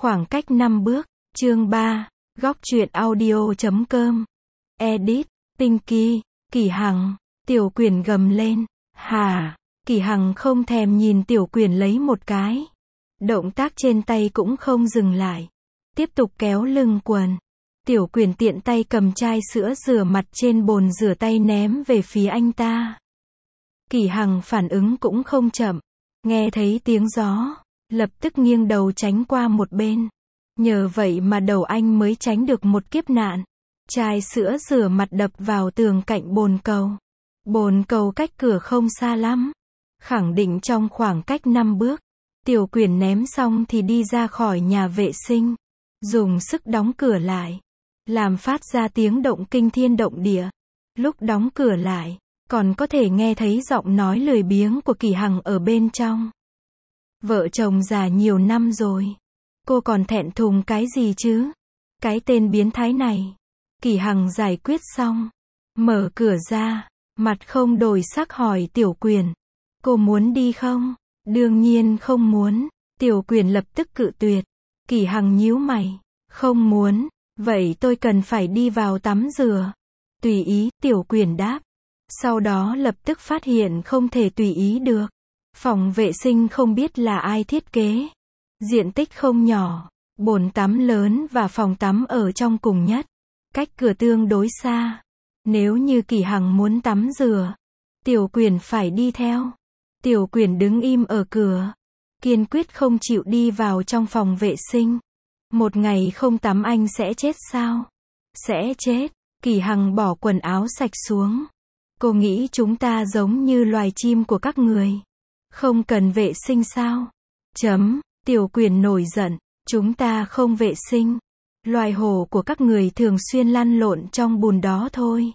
Khoảng cách 5 bước, chương 3, góc truyện audio.com. Edit, Pinky, Kỷ Hằng, Tiểu Quyển gầm lên. Hả? Kỷ Hằng không thèm nhìn Tiểu Quyển lấy một cái. Động tác trên tay cũng không dừng lại. Tiếp tục kéo lưng quần. Tiểu Quyển tiện tay cầm chai sữa rửa mặt trên bồn rửa tay ném về phía anh ta. Kỷ Hằng phản ứng cũng không chậm. Nghe thấy tiếng gió, lập tức nghiêng đầu tránh qua một bên. Nhờ vậy mà đầu anh mới tránh được một kiếp nạn. Chai sữa rửa mặt đập vào tường cạnh bồn cầu. Bồn cầu cách cửa không xa lắm. Khẳng định trong khoảng cách 5 bước. Tiểu Quyển ném xong thì đi ra khỏi nhà vệ sinh. Dùng sức đóng cửa lại. Làm phát ra tiếng động kinh thiên động địa. Lúc đóng cửa lại, còn có thể nghe thấy giọng nói lười biếng của Kỷ Hằng ở bên trong. Vợ chồng già nhiều năm rồi. Cô còn thẹn thùng cái gì chứ? Cái tên biến thái này. Kỷ Hằng giải quyết xong. Mở cửa ra. Mặt không đổi sắc hỏi Tiểu Quyển. Cô muốn đi không? Đương nhiên không muốn. Tiểu Quyển lập tức cự tuyệt. Kỷ Hằng nhíu mày. Không muốn. Vậy tôi cần phải đi vào tắm rửa. Tùy ý, Tiểu Quyển đáp. Sau đó lập tức phát hiện không thể tùy ý được. Phòng vệ sinh không biết là ai thiết kế. Diện tích không nhỏ. Bồn tắm lớn và phòng tắm ở trong cùng nhất. Cách cửa tương đối xa. Nếu như Kỷ Hằng muốn tắm rửa, Tiểu Quyển phải đi theo. Tiểu Quyển đứng im ở cửa. Kiên quyết không chịu đi vào trong phòng vệ sinh. Một ngày không tắm anh sẽ chết sao? Sẽ chết. Kỷ Hằng bỏ quần áo sạch xuống. Cô nghĩ chúng ta giống như loài chim của các người. Không cần vệ sinh sao? Tiểu Quyển nổi giận. Chúng ta không vệ sinh. Loài hổ của các người thường xuyên lăn lộn trong bùn đó thôi.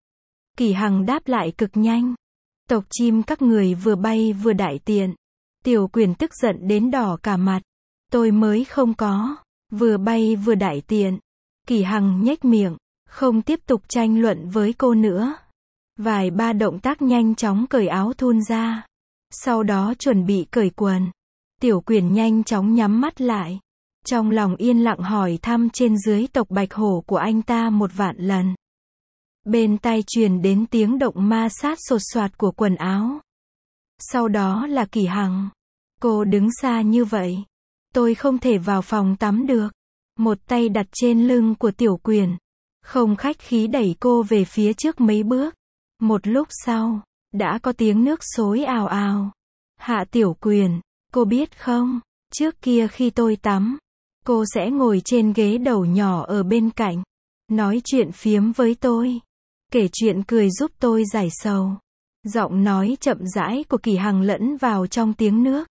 Kỷ Hằng đáp lại cực nhanh. Tộc chim các người vừa bay vừa đại tiện. Tiểu Quyển tức giận đến đỏ cả mặt. Tôi mới không có. Vừa bay vừa đại tiện. Kỷ Hằng nhếch miệng. Không tiếp tục tranh luận với cô nữa. Vài ba động tác nhanh chóng cởi áo thun ra. Sau đó chuẩn bị cởi quần. Tiểu Quyển nhanh chóng nhắm mắt lại. Trong lòng yên lặng hỏi thăm trên dưới tộc bạch hổ của anh ta 1.000.000 lần. Bên tai truyền đến tiếng động ma sát sột soạt của quần áo. Sau đó là Kỷ Hằng. Cô đứng xa như vậy. Tôi không thể vào phòng tắm được. Một tay đặt trên lưng của Tiểu Quyển. Không khách khí đẩy cô về phía trước mấy bước. Một lúc sau, đã có tiếng nước xối ào ào. Hạ Tiểu Quyển, cô biết không, trước kia khi tôi tắm, cô sẽ ngồi trên ghế đầu nhỏ ở bên cạnh. Nói chuyện phiếm với tôi. Kể chuyện cười giúp tôi giải sầu. Giọng nói chậm rãi của Kỷ Hằng lẫn vào trong tiếng nước.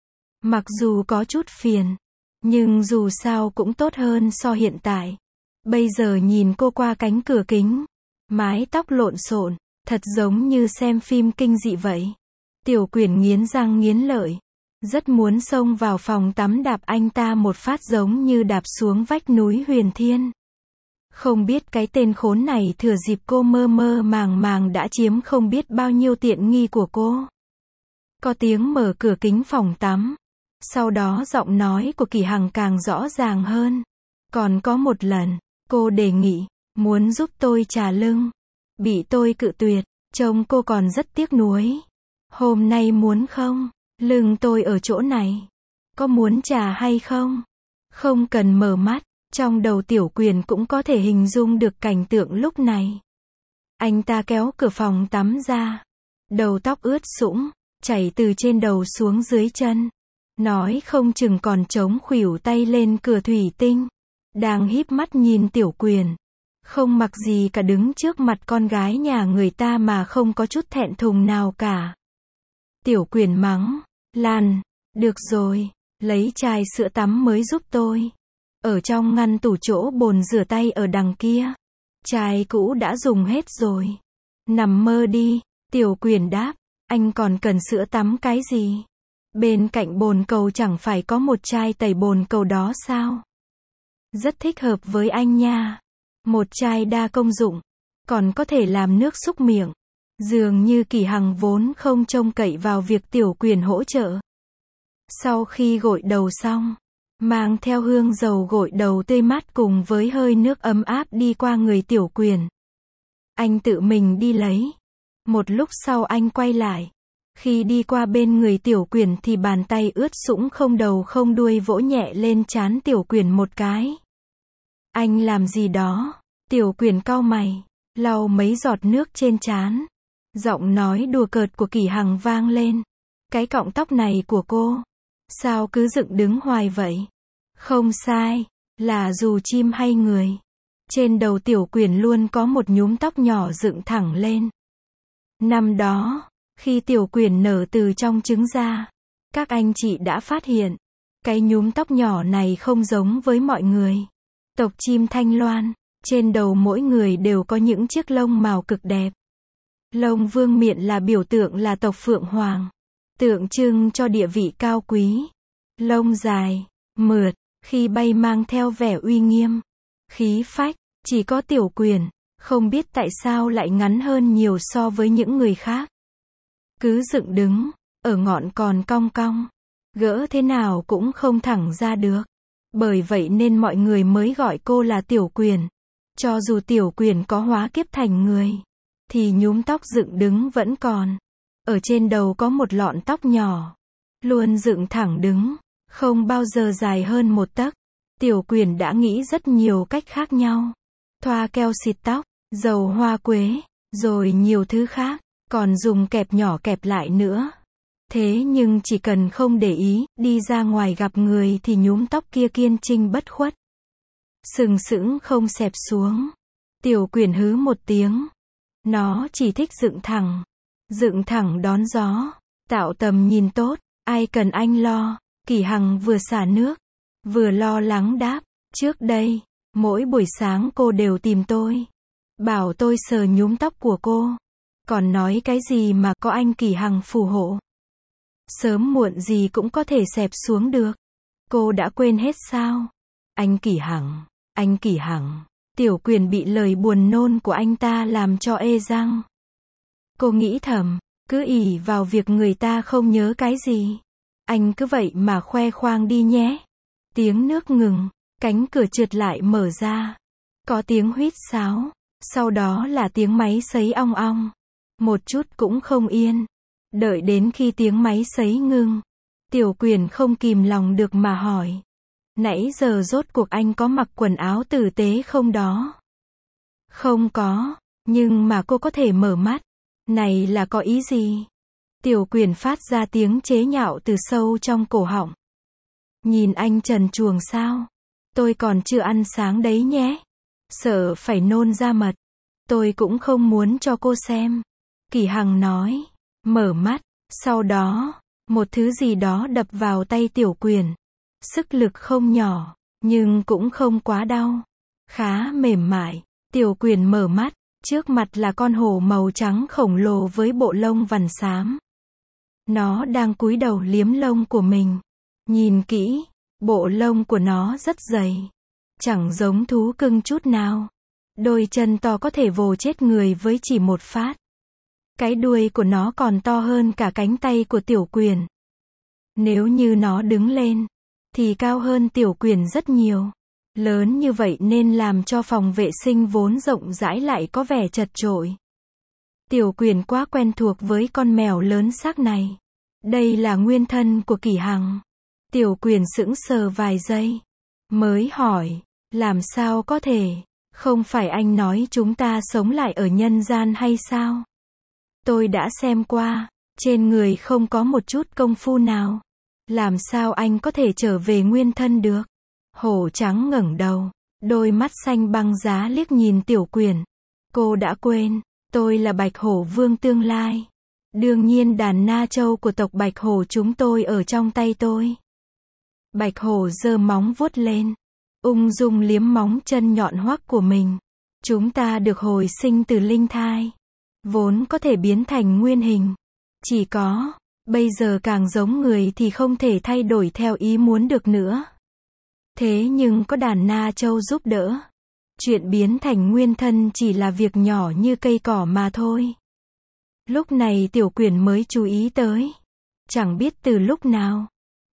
Mặc dù có chút phiền, nhưng dù sao cũng tốt hơn so hiện tại. Bây giờ nhìn cô qua cánh cửa kính, mái tóc lộn xộn, thật giống như xem phim kinh dị vậy. Tiểu Quyển nghiến răng nghiến lợi, rất muốn xông vào phòng tắm đạp anh ta một phát giống như đạp xuống vách núi Huyền Thiên. Không biết cái tên khốn này thừa dịp cô mơ mơ màng màng đã chiếm không biết bao nhiêu tiện nghi của cô. Có tiếng mở cửa kính phòng tắm. Sau đó giọng nói của Kỷ Hằng càng rõ ràng hơn. Còn có một lần, cô đề nghị, muốn giúp tôi chà lưng. Bị tôi cự tuyệt, trông cô còn rất tiếc nuối. Hôm nay muốn không? Lưng tôi ở chỗ này. Có muốn chà hay không? Không cần mở mắt, trong đầu Tiểu Quyển cũng có thể hình dung được cảnh tượng lúc này. Anh ta kéo cửa phòng tắm ra. Đầu tóc ướt sũng, chảy từ trên đầu xuống dưới chân. Nói không chừng còn chống khuỷu tay lên cửa thủy tinh. Đang híp mắt nhìn Tiểu Quyển. Không mặc gì cả đứng trước mặt con gái nhà người ta mà không có chút thẹn thùng nào cả. Tiểu Quyển mắng. Lan, được rồi, lấy chai sữa tắm mới giúp tôi. Ở trong ngăn tủ chỗ bồn rửa tay ở đằng kia. Chai cũ đã dùng hết rồi. Nằm mơ đi, Tiểu Quyển đáp. Anh còn cần sữa tắm cái gì? Bên cạnh bồn cầu chẳng phải có một chai tẩy bồn cầu đó sao? Rất thích hợp với anh nha. Một chai đa công dụng. Còn có thể làm nước súc miệng. Dường như Kỷ Hằng vốn không trông cậy vào việc Tiểu Quyển hỗ trợ. Sau khi gội đầu xong, mang theo hương dầu gội đầu tươi mát cùng với hơi nước ấm áp đi qua người Tiểu Quyền. Anh tự mình đi lấy. Một lúc sau anh quay lại. Khi đi qua bên người Tiểu Quyền thì bàn tay ướt sũng không đầu không đuôi vỗ nhẹ lên trán Tiểu Quyền một cái. Anh làm gì đó? Tiểu Quyền cau mày, lau mấy giọt nước trên trán. Giọng nói đùa cợt của Kỷ Hằng vang lên. Cái cọng tóc này của cô, sao cứ dựng đứng hoài vậy? Không sai, là dù chim hay người. Trên đầu Tiểu Quyền luôn có một nhúm tóc nhỏ dựng thẳng lên. Năm đó, khi Tiểu Quyền nở từ trong trứng ra, các anh chị đã phát hiện, cái nhúm tóc nhỏ này không giống với mọi người. Tộc chim Thanh Loan, trên đầu mỗi người đều có những chiếc lông màu cực đẹp. Lông vương miện là biểu tượng là tộc Phượng Hoàng, tượng trưng cho địa vị cao quý. Lông dài, mượt, khi bay mang theo vẻ uy nghiêm, khí phách. Chỉ có Tiểu Quyền, không biết tại sao lại ngắn hơn nhiều so với những người khác. Cứ dựng đứng, ở ngọn còn cong cong, gỡ thế nào cũng không thẳng ra được. Bởi vậy nên mọi người mới gọi cô là Tiểu Quyền. Cho dù Tiểu Quyền có hóa kiếp thành người, thì nhúm tóc dựng đứng vẫn còn. Ở trên đầu có một lọn tóc nhỏ, luôn dựng thẳng đứng, không bao giờ dài hơn một tấc. Tiểu Quyền đã nghĩ rất nhiều cách khác nhau. Thoa keo xịt tóc, dầu hoa quế, rồi nhiều thứ khác, còn dùng kẹp nhỏ kẹp lại nữa. Thế nhưng chỉ cần không để ý, đi ra ngoài gặp người thì nhúm tóc kia kiên trinh bất khuất. Sừng sững không xẹp xuống. Tiểu Quyền hứ một tiếng. Nó chỉ thích dựng thẳng đón gió, tạo tầm nhìn tốt, ai cần anh lo. Kỷ Hằng vừa xả nước, vừa lo lắng đáp, trước đây, mỗi buổi sáng cô đều tìm tôi, bảo tôi sờ nhúm tóc của cô, còn nói cái gì mà có anh Kỷ Hằng phù hộ, sớm muộn gì cũng có thể xẹp xuống được. Cô đã quên hết sao? Anh Kỷ Hằng. Tiểu Quyền bị lời buồn nôn của anh ta làm cho ê răng. Cô nghĩ thầm, cứ ỷ vào việc người ta không nhớ cái gì, anh cứ vậy mà khoe khoang đi nhé. Tiếng nước ngừng, cánh cửa trượt lại mở ra. Có tiếng huýt sáo, sau đó là tiếng máy sấy ong ong. Một chút cũng không yên. Đợi đến khi tiếng máy sấy ngưng, Tiểu Quyền không kìm lòng được mà hỏi. Nãy giờ rốt cuộc anh có mặc quần áo tử tế không đó? Không có, nhưng mà cô có thể mở mắt. Này là có ý gì? Tiểu Quyền phát ra tiếng chế nhạo từ sâu trong cổ họng. Nhìn anh trần truồng sao? Tôi còn chưa ăn sáng đấy nhé. Sợ phải nôn ra mật. Tôi cũng không muốn cho cô xem. Kỷ Hằng nói. Mở mắt. Sau đó, một thứ gì đó đập vào tay Tiểu Quyền. Sức lực không nhỏ, nhưng cũng không quá đau. Khá mềm mại. Tiểu Quyền mở mắt. Trước mặt là con hổ màu trắng khổng lồ với bộ lông vằn xám. Nó đang cúi đầu liếm lông của mình. Nhìn kỹ, bộ lông của nó rất dày. Chẳng giống thú cưng chút nào. Đôi chân to có thể vồ chết người với chỉ một phát. Cái đuôi của nó còn to hơn cả cánh tay của Tiểu Quyền. Nếu như nó đứng lên, thì cao hơn Tiểu Quyền rất nhiều. Lớn như vậy nên làm cho phòng vệ sinh vốn rộng rãi lại có vẻ chật chội. Tiểu Quyền quá quen thuộc với con mèo lớn xác này. Đây là nguyên thân của Kỷ Hằng. Tiểu Quyền sững sờ vài giây, mới hỏi, làm sao có thể? Không phải anh nói chúng ta sống lại ở nhân gian hay sao? Tôi đã xem qua, trên người không có một chút công phu nào. Làm sao anh có thể trở về nguyên thân được? Hổ trắng ngẩng đầu, đôi mắt xanh băng giá liếc nhìn Tiểu Quyền. Cô đã quên, tôi là Bạch Hổ Vương tương lai. Đương nhiên đàn Na Châu của tộc Bạch Hổ chúng tôi ở trong tay tôi. Bạch Hổ giơ móng vuốt lên, ung dung liếm móng chân nhọn hoắt của mình. Chúng ta được hồi sinh từ linh thai, vốn có thể biến thành nguyên hình. Chỉ có, bây giờ càng giống người thì không thể thay đổi theo ý muốn được nữa. Thế nhưng có đàn Na Châu giúp đỡ. Chuyện biến thành nguyên thân chỉ là việc nhỏ như cây cỏ mà thôi. Lúc này Tiểu Quyền mới chú ý tới. Chẳng biết từ lúc nào,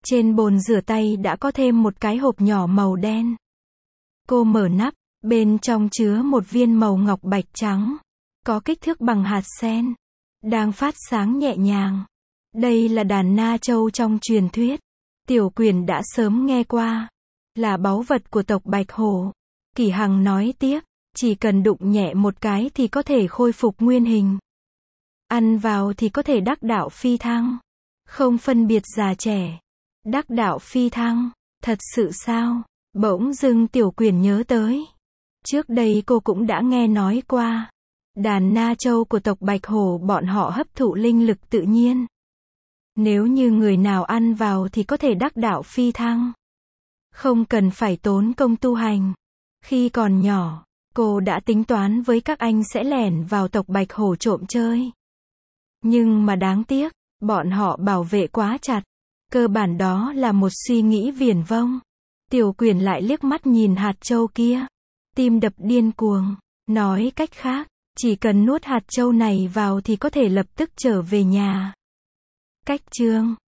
Trên bồn rửa tay đã có thêm một cái hộp nhỏ màu đen. Cô mở nắp, bên trong chứa một viên màu ngọc bạch trắng, có kích thước bằng hạt sen, đang phát sáng nhẹ nhàng. Đây là đàn Na Châu trong truyền thuyết. Tiểu Quyển đã sớm nghe qua, là báu vật của tộc Bạch Hổ. Kỷ Hằng nói tiếp, chỉ cần đụng nhẹ một cái thì có thể khôi phục nguyên hình. Ăn vào thì có thể đắc đạo phi thăng, không phân biệt già trẻ. Đắc đạo phi thăng, thật sự sao? Bỗng dưng Tiểu Quyển nhớ tới. Trước đây cô cũng đã nghe nói qua. Đàn Na Châu của tộc Bạch Hổ bọn họ hấp thụ linh lực tự nhiên. Nếu như người nào ăn vào thì có thể đắc đạo phi thăng. Không cần phải tốn công tu hành. Khi còn nhỏ, cô đã tính toán với các anh sẽ lẻn vào tộc Bạch Hổ trộm chơi. Nhưng mà đáng tiếc, bọn họ bảo vệ quá chặt. Cơ bản đó là một suy nghĩ viển vông. Tiểu Quyển lại liếc mắt nhìn hạt châu kia. Tim đập điên cuồng. Nói cách khác, chỉ cần nuốt hạt châu này vào thì có thể lập tức trở về nhà. Cách chương